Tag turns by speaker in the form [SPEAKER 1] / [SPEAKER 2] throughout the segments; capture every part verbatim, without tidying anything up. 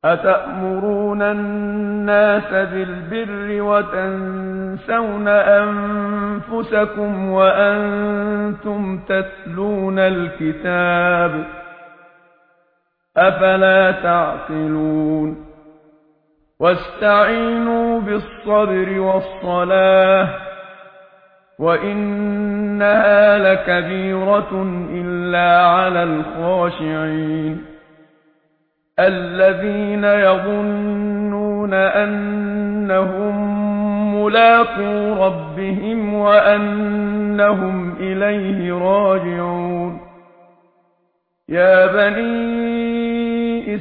[SPEAKER 1] أتأمرون الناس بالبر وتنسون أنفسكم وأنتم تتلون الكتاب أفلا تعقلون واستعينوا بالصبر والصلاة وإنها لكبيرة إلا على الخاشعين الذين يظنون أنهم ملاقو ربهم وأنهم إليه راجعون يا بني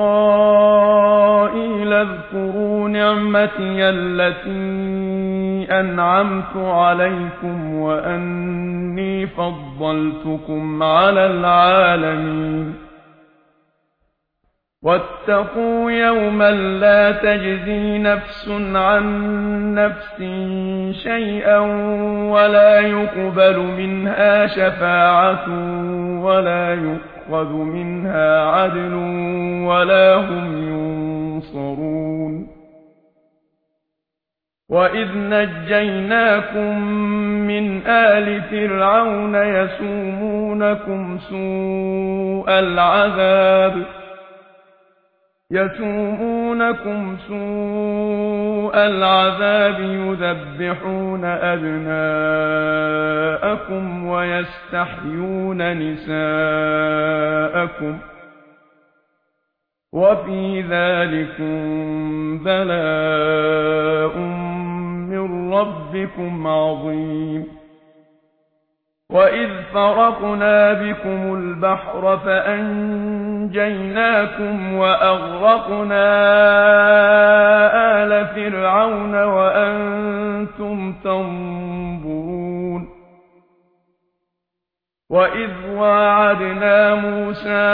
[SPEAKER 1] إسرائيل اذكروا نعمتي التي أنعمت عليكم وأني فضلتكم على العالمين واتقوا يوما لا تجزي نفس عن نفس شيئا ولا يقبل منها شفاعة ولا يؤخذ منها عدل ولا هم ينصرون وإذ نجيناكم من آل فرعون يسومونكم سوء العذاب يسومونكم سوء العذاب يذبحون أبناءكم ويستحيون نساءكم وفي ذلكم بلاء من ربكم عظيم وإذ فرقنا بكم البحر فأنجيناكم وأغرقنا آل فرعون وأنتم تنظرون وإذ واعدنا موسى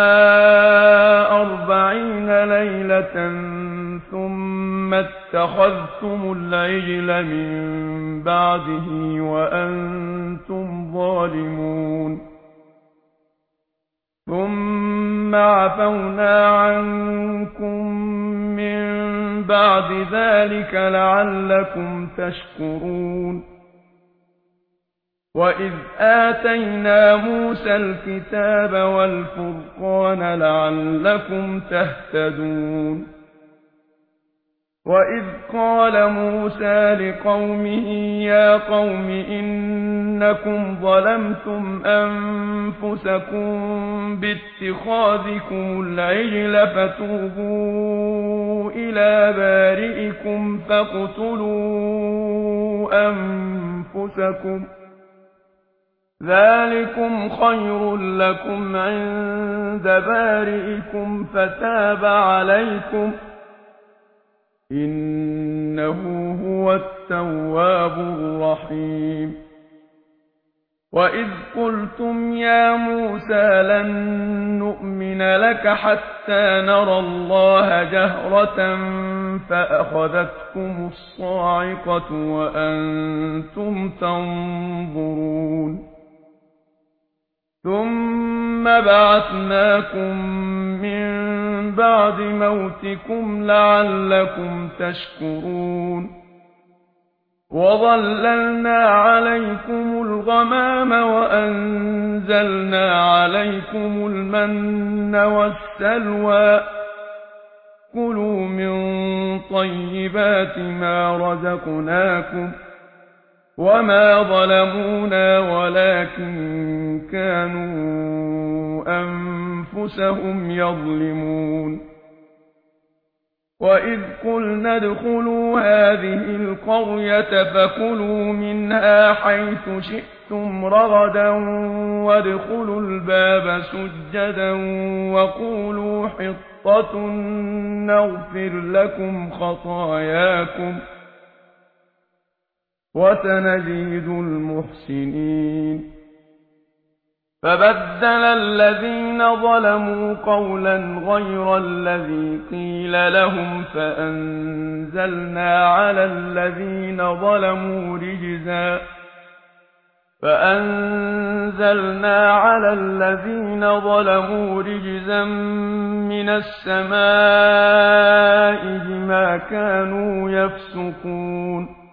[SPEAKER 1] أربعين ليلة ثم اتخذتم العجل من بعده وأنتم ظالمون ثم عفونا عنكم من بعد ذلك لعلكم تشكرون وإذ آتينا موسى الكتاب والفرقان لعلكم تهتدون وإذ قال موسى لقومه يا قوم إنكم ظلمتم أنفسكم باتخاذكم العجل فتوبوا إلى بارئكم فاقتلوا أنفسكم ذلكم خير لكم عند بارئكم فتاب عليكم إنه هو التواب الرحيم وإذ قلتم يا موسى لن نؤمن لك حتى نرى الله جهرة فأخذتكم الصاعقة وأنتم تنظرون ثم بعثناكم من بعد موتكم لعلكم تشكرون وظللنا عليكم الغمام وأنزلنا عليكم المن والسلوى كلوا من طيبات ما رزقناكم وما ظلمونا ولكن كانوا أنفسهم يظلمون وإذ قلنا ادخلوا هذه القرية فكلوا منها حيث شئتم رغدا وادخلوا الباب سجدا وقولوا حطة نغفر لكم خطاياكم وسنزيد المحسنين فبدل الذين ظلموا قولا غير الذي قيل لهم فأنزلنا على الذين ظلموا رجزا فأنزلنا على الذين ظلموا رجزا من السماء بما كانوا يفسقون